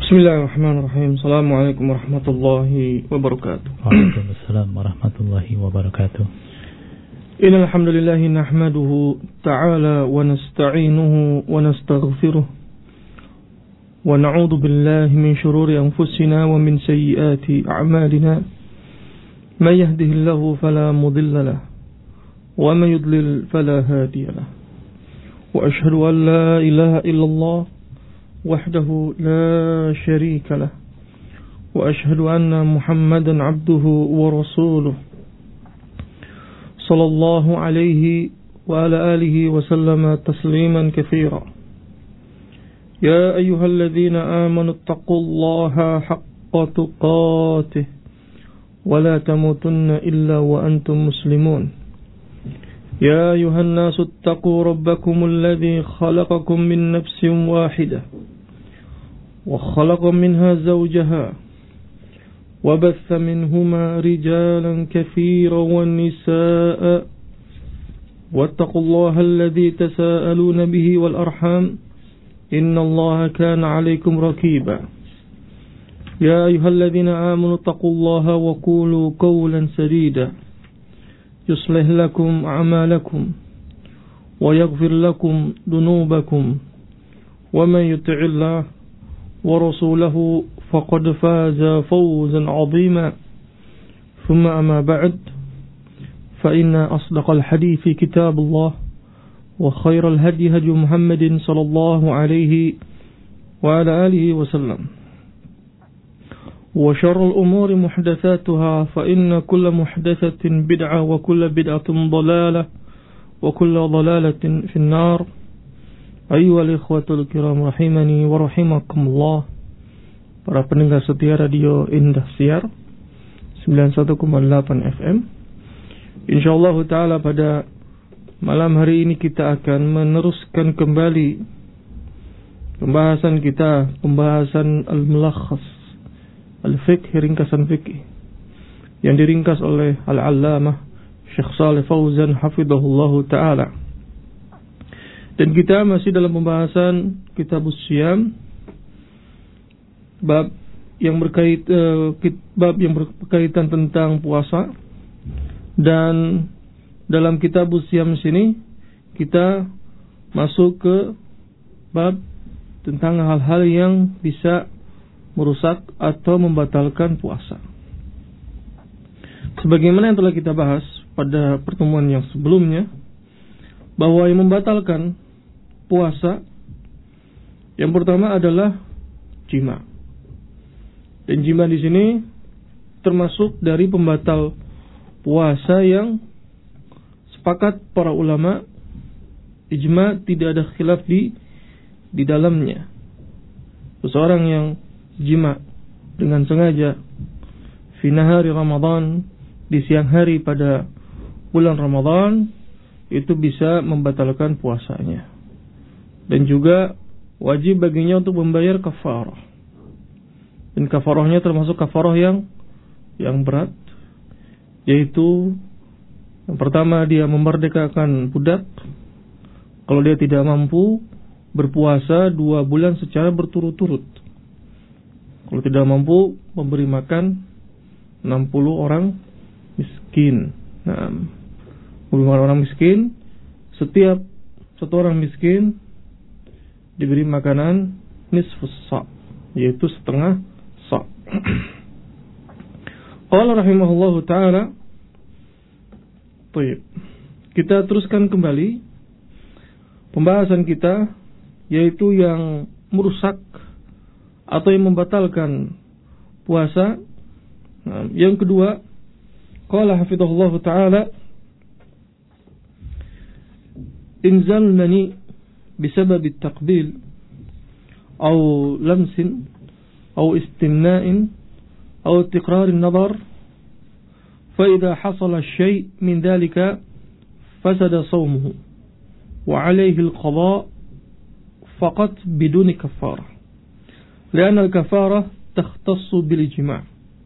Bismillahirrahmanirrahim. Assalamualaikum warahmatullahi wabarakatuh. Waalaikumsalam warahmatullahi wabarakatuh. Innal hamdalillah nahmaduhu ta'ala wa nasta'inuhu wa nastaghfiruh wa na'udzu billahi min shururi anfusina wa min sayyiati a'malina. May yahdihillahu fala mudilla lahu wa may yudlil fala hadiya lahu. Wa asyhadu an la ilaha illallah وحده لا شريك له وأشهد أن محمدا عبده ورسوله صلى الله عليه وعلى آله وسلم تسليما كثيرا. يا أيها الذين آمنوا اتقوا الله حق تقاته ولا تموتن إلا وأنتم مسلمون. يا أيها الناس اتقوا ربكم الذي خلقكم من نفس واحدة وخلق منها زوجها وبث منهما رجالا كثيرا والنساء واتقوا الله الذي تساءلون به والأرحام إن الله كان عليكم رقيبا. يا أيها الذين آمنوا اتقوا الله وقولوا قولا سديدا يصلح لكم أعمالكم ويغفر لكم ذنوبكم ومن يطع الله ورسوله فقد فاز فوزا عظيما. ثم أما بعد فإن أصدق الحديث كتاب الله وخير الهدي هدي محمد صلى الله عليه وعلى آله وسلم وشر الأمور محدثاتها فإن كل محدثة بدعة وكل بدعة ضلالة وكل ضلالة في النار. أيها الإخوة الكرام rahimani wa rahimakumullah. Para pendengar setia Radio Indah Siar 91,8 FM. Insyaallah taala pada malam hari ini kita akan meneruskan kembali pembahasan al-mulakhas al-fiqh, ringkasan fikih yang diringkas oleh Al-Allamah Syekh Shalih Fauzan hafizahullahu taala. Dan kita masih dalam pembahasan Kitabus Syiyam, bab yang berkaitan tentang puasa. Dan dalam Kitabus Syiyam sini kita masuk ke bab tentang hal-hal yang bisa merusak atau membatalkan puasa. Sebagaimana yang telah kita bahas pada pertemuan yang sebelumnya, bahwa yang membatalkan puasa yang pertama adalah jima. Dan jima di sini termasuk dari pembatal puasa yang sepakat para ulama ijma, tidak ada khilaf di dalamnya. Seseorang yang jima dengan sengaja fi nahari Ramadan, di siang hari pada bulan Ramadan, itu bisa membatalkan puasanya. Dan juga wajib baginya untuk membayar kafarah. Dan kafarahnya termasuk kafarah yang berat, yaitu yang pertama dia memerdekakan budak kalau dia tidak mampu berpuasa 2 bulan secara berturut-turut. Kalau tidak mampu memberi makan 60 orang miskin. Nah, 60 orang miskin, setiap satu orang miskin diberi makanan nisfus sa', yaitu setengah sa'. Qala rahimahullahu ta'ala. Baik. Kita teruskan kembali pembahasan kita, yaitu yang merusak atau yang membatalkan puasa. Nah, yang kedua, qala hafizahullahu ta'ala, inzal mani bisabab at-taqbil aw lamsin aw istimna'in aw tiqrar an-nazar, fa idha hasala shay' min dhalika fasada sawmuhu wa 'alayhi al-qada' faqat biduni kafarah, li'anna al-kafarah takhtassu bil ijma'.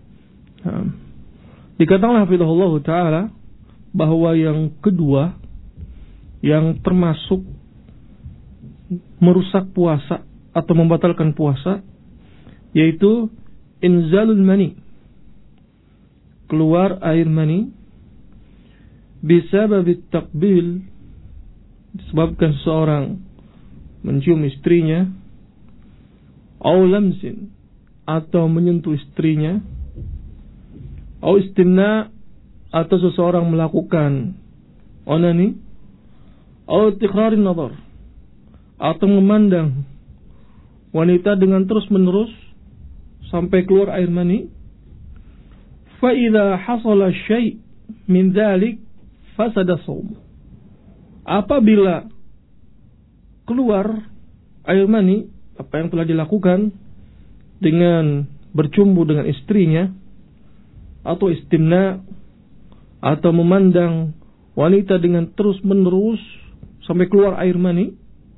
Dikatakan hafizahullahu ta'ala bahwa yang kedua yang termasuk merusak puasa atau membatalkan puasa yaitu inzalul mani, keluar air mani, bisababit takbil, disebabkan seseorang mencium istrinya, au lamsin, atau menyentuh istrinya, au istimna, atau seseorang melakukan onani, au tikrarin nazar, atau memandang wanita dengan terus menerus sampai keluar air mani. Fa idza hasala syai' min dzalik fasada shaum. Apabila keluar air mani, apa yang telah dilakukan dengan bercumbu dengan istrinya, atau istimna, atau memandang wanita dengan terus menerus sampai keluar air mani,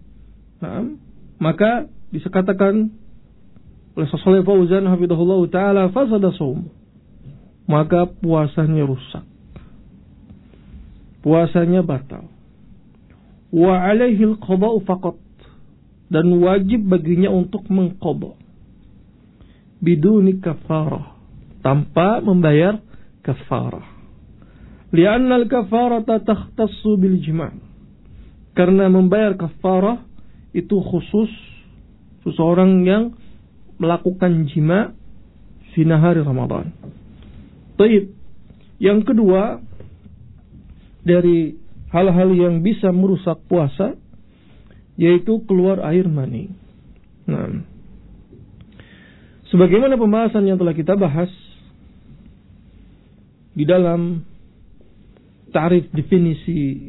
maka bisa katakan oleh Syaikh Fauzan hafizahullah taala, fasada shaum, maka puasanya rusak, puasanya batal. Wa alaihi al-qada'u faqat, dan wajib baginya untuk mengqadha biduni kafarah, tanpa membayar kafarah. Li'anna al-kafarata takhtassu bil jima', karena membayar kafarah itu khusus seseorang yang melakukan jima' di nahari Ramadan. Baik, yang kedua dari hal-hal yang bisa merusak puasa yaitu keluar air mani. Nah, sebagaimana pembahasan yang telah kita bahas di dalam ta'rif definisi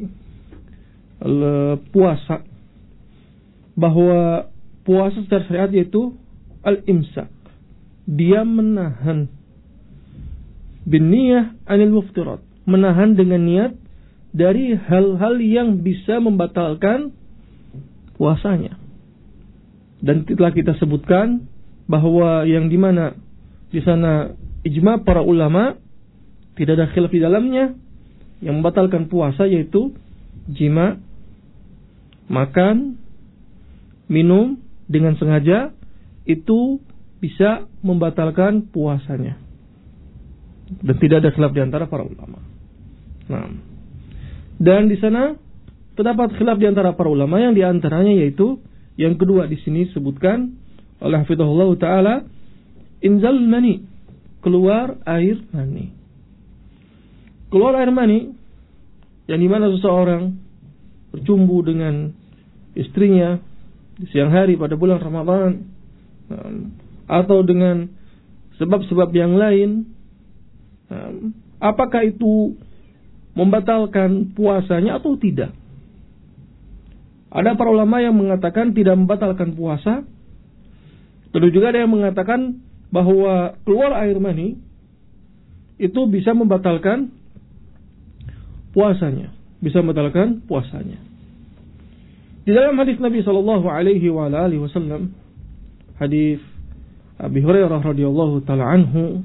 puasa, bahwa puasa secara syariat yaitu al-imsak, dia menahan bin niyah anil muftirat, menahan dengan niat dari hal-hal yang bisa membatalkan puasanya. Dan telah kita sebutkan bahwa yang dimana di sana ijma para ulama, tidak ada khilaf di dalamnya, yang membatalkan puasa yaitu jima, makan, minum dengan sengaja, itu bisa membatalkan puasanya. Dan tidak ada khilaf di antara para ulama. Nah, dan di sana terdapat khilaf di antara para ulama, yang di antaranya yaitu yang kedua di sini sebutkan oleh hafizahullah taala, inzal mani, keluar air mani. Keluar air mani yang dimana seseorang bercumbu dengan istrinya di siang hari pada bulan Ramadan, atau dengan sebab-sebab yang lain, apakah itu membatalkan puasanya atau tidak? Ada para ulama yang mengatakan tidak membatalkan puasa. Lalu juga ada yang mengatakan bahwa keluar air mani itu bisa membatalkan puasanya, bisa membatalkan puasanya. Di dalam hadis Nabi sallallahu alaihi wasallam, hadis Abi Hurairah radhiyallahu taala anhu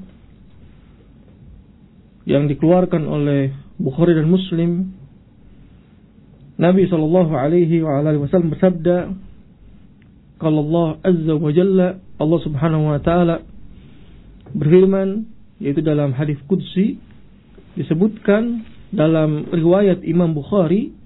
yang dikeluarkan oleh Bukhari dan Muslim, Nabi sallallahu alaihi wasallam bersabda, kalau Allah azza wa jalla, Allah subhanahu wa ta'ala berfirman, yaitu dalam hadis qudsi, disebutkan dalam riwayat Imam Bukhari,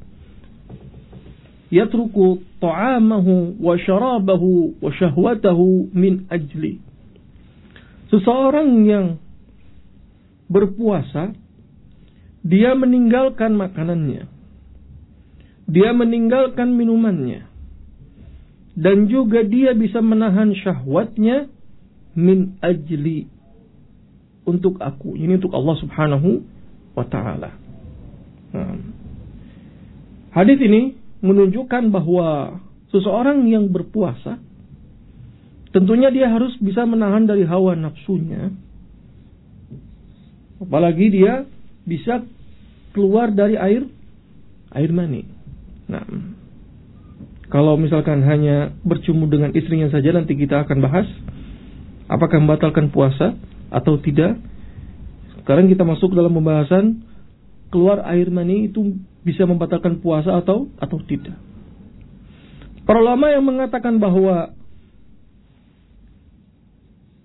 yatruku ta'amahu wa syarabahu wa syahwatahu min ajli. Seseorang yang berpuasa, dia meninggalkan makanannya, dia meninggalkan minumannya, dan juga dia bisa menahan syahwatnya min ajli, untuk aku, ini untuk Allah subhanahu wa ta'ala. Hadis ini menunjukkan bahwa seseorang yang berpuasa, tentunya dia harus bisa menahan dari hawa nafsunya, apalagi dia bisa keluar dari air mani. Nah, kalau misalkan hanya bercumbu dengan istrinya saja, nanti kita akan bahas apakah membatalkan puasa atau tidak. Sekarang kita masuk dalam pembahasan keluar air mani itu bisa membatalkan puasa atau tidak. Para ulama yang mengatakan bahwa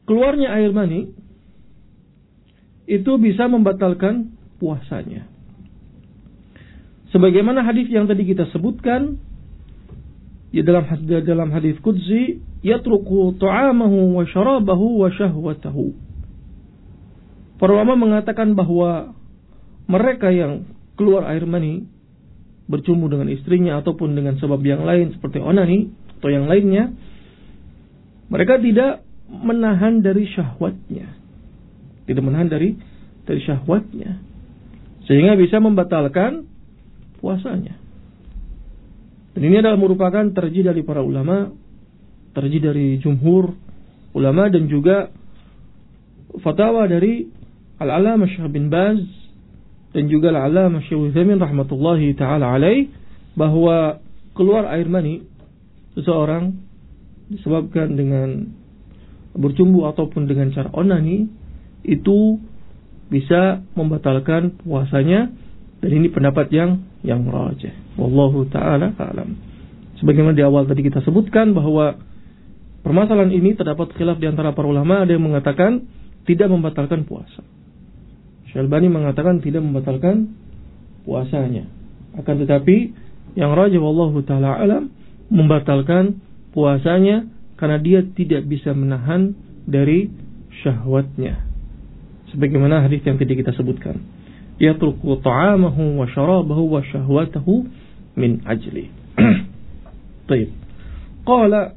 keluarnya air mani itu bisa membatalkan puasanya. Sebagaimana hadis yang tadi kita sebutkan, ya dalam hadis qudsi, yatruku ta'amahu wa syarabahu wa syahwatahu. Para ulama mengatakan bahwa mereka yang keluar air mani bercumbu dengan istrinya ataupun dengan sebab yang lain seperti onani atau yang lainnya, mereka tidak menahan dari syahwatnya. Tidak menahan dari syahwatnya, sehingga bisa membatalkan puasanya. Dan ini adalah merupakan terjih dari para ulama, terjih dari jumhur ulama, dan juga fatwa dari Al-Allamah Syekh bin Baz dan juga Al-Allamah Syekh Utsaimin rahmatullahi taala alaih, bahwa keluar air mani seseorang disebabkan dengan bercumbu ataupun dengan cara onani itu bisa membatalkan puasanya, dan ini pendapat yang rajih. Wallahu taala a'lam. Sebagaimana di awal tadi kita sebutkan bahwa permasalahan ini terdapat khilaf di antara para ulama. Ada yang mengatakan tidak membatalkan puasa. Syalbani mengatakan tidak membatalkan puasanya. Akan tetapi yang rajih wallahu taala a'lam membatalkan puasanya karena dia tidak bisa menahan dari syahwatnya. Sebagaimana hadis yang tadi kita sebutkan, yatruku ta'amahu wa syarabahu wa syahwatahu min ajli. Baik. Qala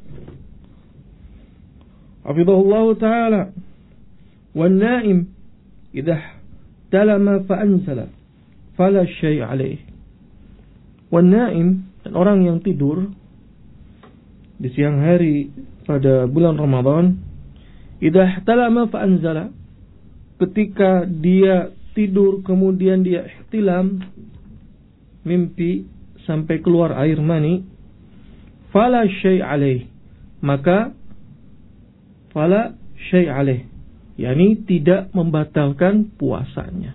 hafizahullah ta'ala, wan naim idza talama fa anzala fala syai' alaih. Wan naim, dan orang yang tidur di siang hari pada bulan Ramadan, idza talama fa anzala, ketika dia tidur kemudian dia ihtilam, mimpi sampai keluar air mani, fala syai' alaih, maka fala syai' alaih, yakni tidak membatalkan puasanya.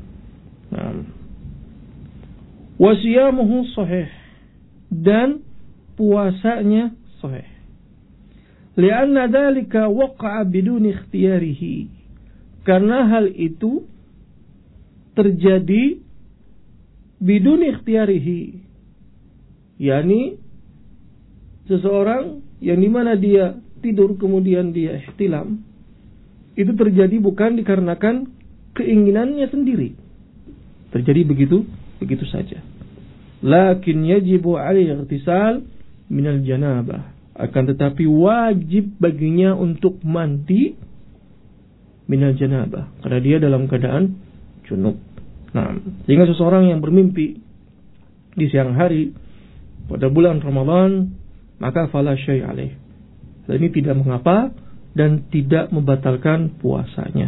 Wa siyamuhu sahih, dan puasanya sahih. Lianna dzalika waqa'a biduni ikhtiyarihi, karena hal itu terjadi biduni ikhtiyarihi, yakni seseorang yang dimana dia tidur kemudian dia ihtilam, itu terjadi bukan dikarenakan keinginannya sendiri, terjadi begitu saja. Lakin yajibu alaihi ightisal minal janabah, akan tetapi wajib baginya untuk mandi minal janabah, karena dia dalam keadaan junub. Nah, sehingga seseorang yang bermimpi di siang hari pada bulan Ramadan, maka fala syai' alaih, dan ini tidak mengapa dan tidak membatalkan puasanya.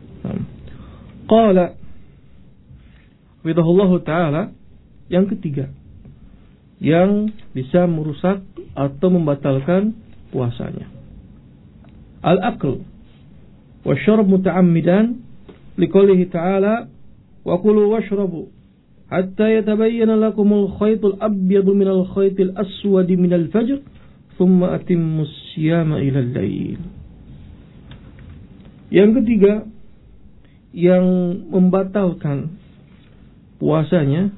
Qala ridahullahu ta'ala, yang ketiga yang bisa merusak atau membatalkan puasanya, al-aql wa syarb muta'ammidan liqoulihi ta'ala wa kulu washrabu hatta yatabayyana lakumul khaytul abyadu minal khaytil aswadi minal fajr thumma atimmus siyama ilal lail. Yang ketiga yang membatalkan puasanya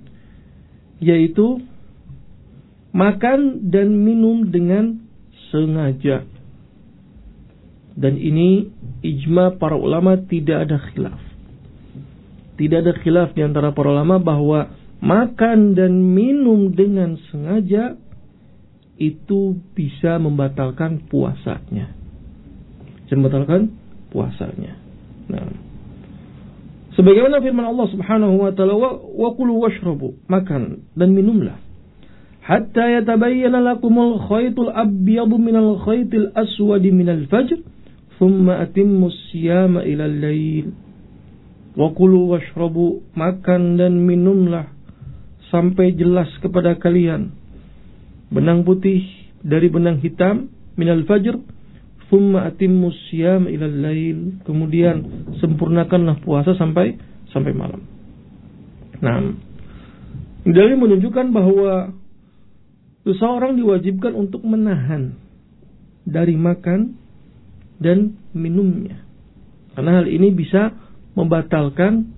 yaitu makan dan minum dengan sengaja. Dan ini ijma para ulama, tidak ada khilaf. Tidak ada khilaf di antara para ulama bahwa makan dan minum dengan sengaja itu bisa membatalkan puasanya. Bisa membatalkan puasanya. Nah, sebagaimana firman Allah Subhanahu wa taala, wa kulu washrabu, makan dan minumlah, hatta yatabayyana lakumul khaytul abyadu minal khaytil aswadi minal fajr thumma atimmus siyama ilal lail. Wa kulu washrabu, makan dan minumlah sampai jelas kepada kalian benang putih dari benang hitam minal fajr thumma atimmus siyama ilal lail, kemudian sempurnakanlah puasa sampai malam. Nah, dalil menunjukkan bahwa seseorang diwajibkan untuk menahan dari makan dan minumnya. Karena hal ini bisa membatalkan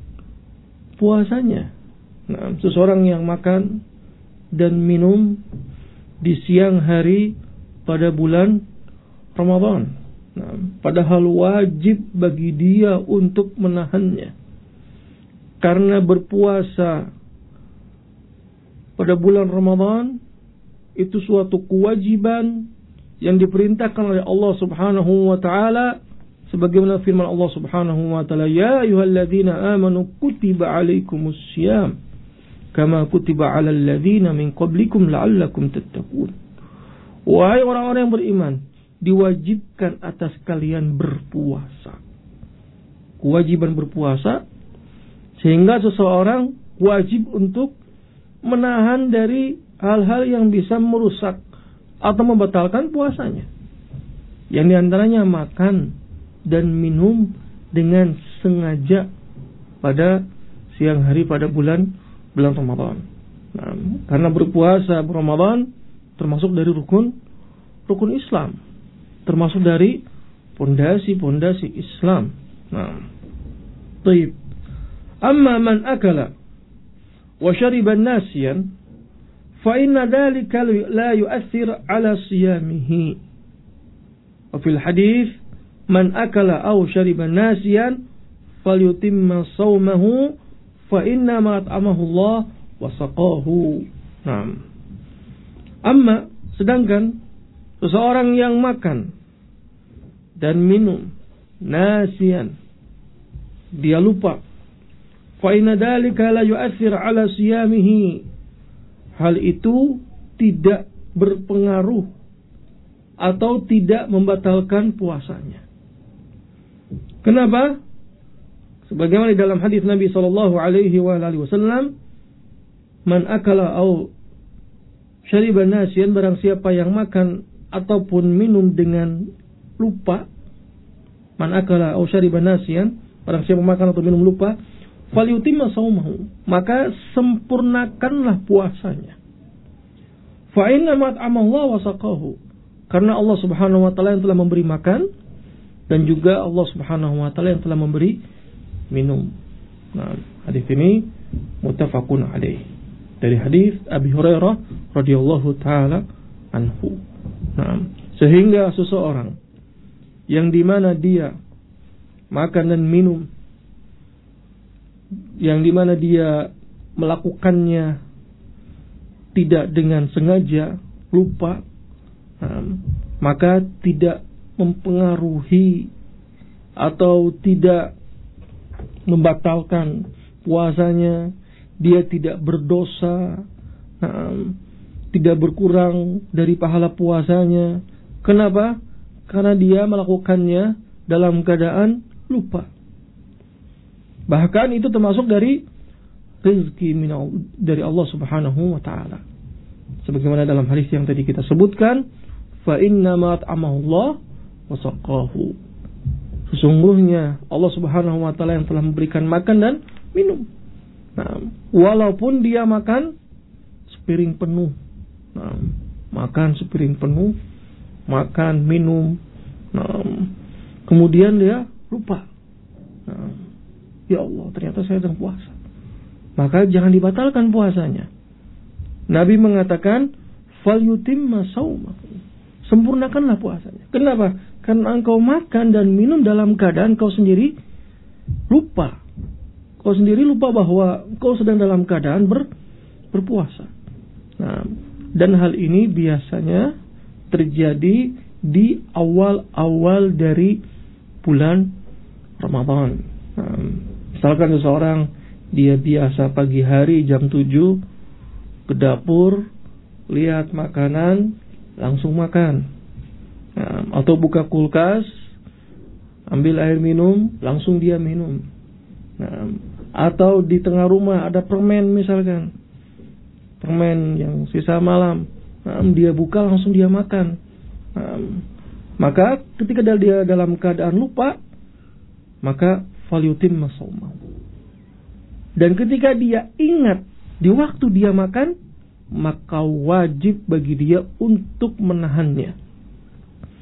puasanya. Nah, seseorang yang makan dan minum di siang hari pada bulan Ramadan, nah, padahal wajib bagi dia untuk menahannya. Karena berpuasa pada bulan Ramadan itu suatu kewajiban yang diperintahkan oleh Allah Subhanahu wa taala, sebagaimana firman Allah Subhanahu wa taala, ya ayyuhalladzina amanu kutiba alaikumus syiyam kama kutiba alal ladzina min qablikum la'allakum tattaqun. Wahai orang-orang yang beriman, diwajibkan atas kalian berpuasa. Kewajiban berpuasa sehingga seseorang wajib untuk menahan dari hal-hal yang bisa merusak atau membatalkan puasanya. Yang diantaranya makan dan minum dengan sengaja pada siang hari pada bulan Ramadan. Nah, karena berpuasa Ramadan termasuk dari rukun Islam, termasuk dari pondasi Islam. Nah, baik. Amma man akala wa shariba nasiyan fa inna dhalika la yu'athir ala siyamihi. Wa fil hadits man akala aw shariba nasiyan falyutimma shawmahu fa inna ma at'amahu Allah wa saqahu. Naam. Amma sedangkan seseorang yang makan dan minum nasiyan, dia lupa, fa inna dzalika la yu'athir ala siyamihi, hal itu tidak berpengaruh atau tidak membatalkan puasanya. Kenapa? Sebagaimana di dalam hadis Nabi sallallahu alaihi wasallam, man akala au syariba nasiyan, barang siapa yang makan ataupun minum dengan lupa, man akala au syariba nasiyan, barang siapa makan atau minum lupa, falyutimma shaumahu, maka sempurnakanlah puasanya. Fa inna ma at'amahu wa saqahu, karena Allah Subhanahu wa taala yang telah memberi makan dan juga Allah Subhanahu wa taala yang telah memberi minum. Nah, hadis ini muttafaqun alaih, dari hadis Abi Hurairah radhiyallahu taala anhu. Nah, sehingga seseorang yang dimana dia makan dan minum, yang dimana dia melakukannya tidak dengan sengaja, lupa, maka tidak mempengaruhi atau tidak membatalkan puasanya, dia tidak berdosa, tidak berkurang dari pahala puasanya. Kenapa? Karena dia melakukannya dalam keadaan lupa. Bahkan itu termasuk dari rezeki dari Allah Subhanahu wa taala. Sebagaimana dalam hadis yang tadi kita sebutkan, fa inna ma at'amahu Allah wa saqahu. Sesungguhnya Allah Subhanahu wa taala yang telah memberikan makan dan minum. Nah, walaupun dia makan sepiring penuh. Nah, makan sepiring penuh, makan, minum. Nah, kemudian dia lupa. Nah, ya Allah, ternyata saya sedang puasa. Maka jangan dibatalkan puasanya. Nabi mengatakan, falyutimma shaumahu, sempurnakanlah puasanya. Kenapa? Karena engkau makan dan minum dalam keadaan kau sendiri lupa. Kau sendiri lupa bahwa kau sedang dalam keadaan berpuasa. Nah, dan hal ini biasanya terjadi di awal-awal dari bulan Ramadan. Nah, misalkan seseorang dia biasa pagi hari jam 7 ke dapur, lihat makanan, langsung makan. Nah, atau buka kulkas, ambil air minum, langsung dia minum. Nah, atau di tengah rumah ada permen misalkan, permen yang sisa malam, nah, dia buka langsung dia makan. Nah, maka ketika dia dalam keadaan lupa, maka falyutimma shaumahu. Dan ketika dia ingat di waktu dia makan, maka wajib bagi dia untuk menahannya.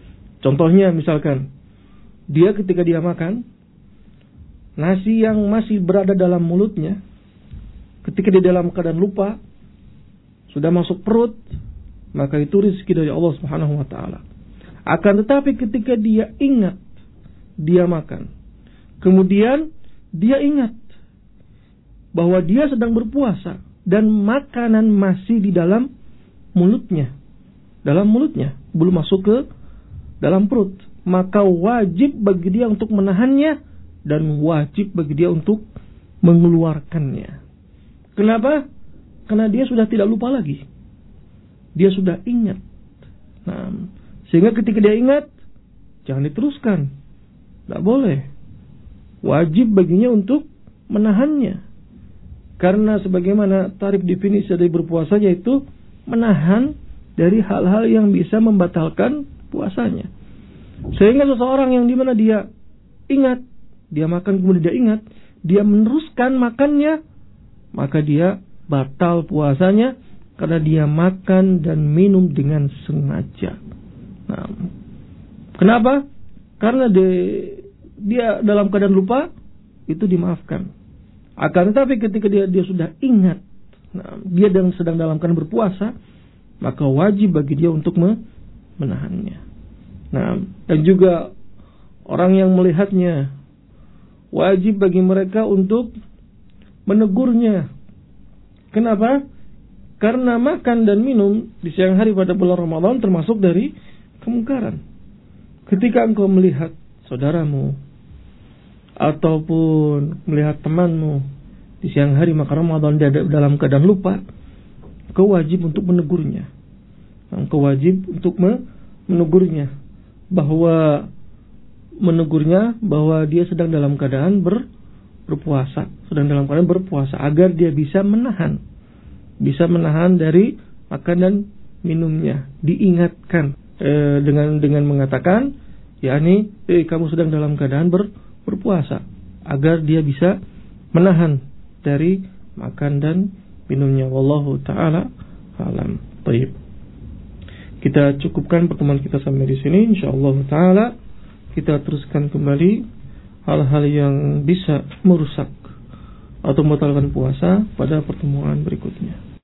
Contohnya misalkan, dia ketika dia makan, nasi yang masih berada dalam mulutnya, ketika dia dalam keadaan lupa, sudah masuk perut, maka itu rezeki dari Allah Subhanahu wa ta'ala. Akan tetapi ketika dia ingat, dia makan, kemudian dia ingat bahwa dia sedang berpuasa dan makanan masih di dalam mulutnya, belum masuk ke dalam perut, maka wajib bagi dia untuk menahannya dan wajib bagi dia untuk mengeluarkannya. Kenapa? Karena dia sudah tidak lupa lagi, dia sudah ingat. Nah, sehingga ketika dia ingat, jangan diteruskan, tidak boleh. Wajib baginya untuk menahannya. Karena sebagaimana tarif definisi dari berpuasa, yaitu menahan dari hal-hal yang bisa membatalkan puasanya. Sehingga seseorang yang dimana dia ingat, dia makan kemudian dia ingat, dia meneruskan makannya, maka dia batal puasanya karena dia makan dan minum dengan sengaja. Nah, kenapa? Karena dia dalam keadaan lupa, itu dimaafkan. Akan tetapi ketika dia sudah ingat, nah, dia sedang dalam keadaan berpuasa, maka wajib bagi dia untuk menahannya. Nah, dan juga orang yang melihatnya, wajib bagi mereka untuk menegurnya. Kenapa? Karena makan dan minum di siang hari pada bulan Ramadan termasuk dari kemungkaran. Ketika engkau melihat saudaramu ataupun melihat temanmu di siang hari maka Ramadan dia dalam keadaan lupa, engkau wajib untuk menegurnya. Engkau wajib untuk menegurnya bahwa dia sedang dalam keadaan berpuasa, agar dia bisa menahan dari makan dan minumnya. Diingatkan dengan mengatakan, yakni kamu sedang dalam keadaan berpuasa, agar dia bisa menahan dari makan dan minumnya. Wallahu ta'ala alam. Baik. Kita cukupkan pertemuan kita sampai di sini. Insyaallah ta'ala kita teruskan kembali hal-hal yang bisa merusak atau membatalkan puasa pada pertemuan berikutnya.